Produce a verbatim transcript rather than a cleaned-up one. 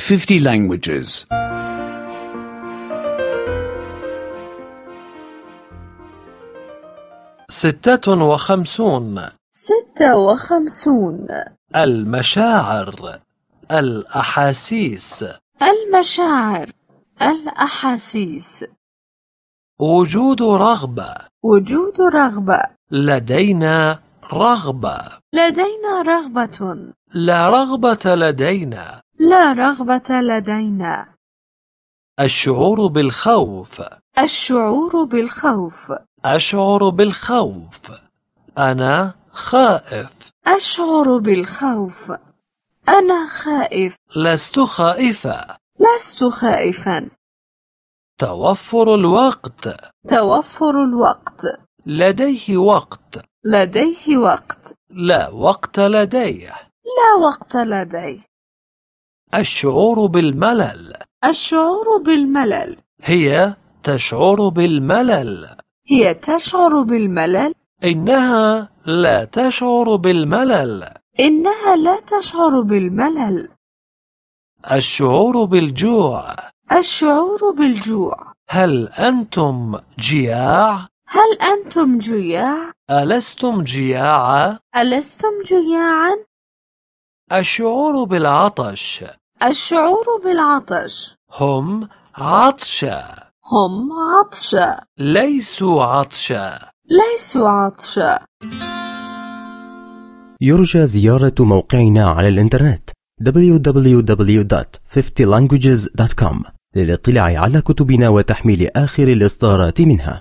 fifty languages. ستة وخمسون. ستة وخمسون. المشاعر، الأحاسيس. المشاعر، الأحاسيس. وجود رغبة. وجود رغبة. لدينا رغبة. لدينا رغبة. لا رغبة لدينا. لا رغبة لدينا. الشعور بالخوف. الشعور بالخوف. أشعر بالخوف. أنا خائف. أشعر بالخوف. أنا خائف. لست خائفة. لست خائفا. توفر الوقت. توفر الوقت. لديه وقت. لديه وقت. لا وقت لديه. لا وقت لديه. الشعور بالملل. الشعور بالملل. هي تشعر بالملل. هي تشعر بالملل. إنها لا تشعر بالملل. إنها لا تشعر بالملل. الشعور بالجوع. الشعور بالجوع. هل أنتم جياع؟ هل أنتم جياع؟ ألستم جياعا؟ ألستم جياعا؟ الشعور بالعطش. الشعور بالعطش. هم عطشا. هم عطشا. ليسوا عطشا. ليسوا عطشا. يرجى زيارة موقعنا على الإنترنت دبليو دبليو دبليو دوت fifty languages دوت كوم للاطلاع على كتبنا وتحميل آخر الإصدارات منها.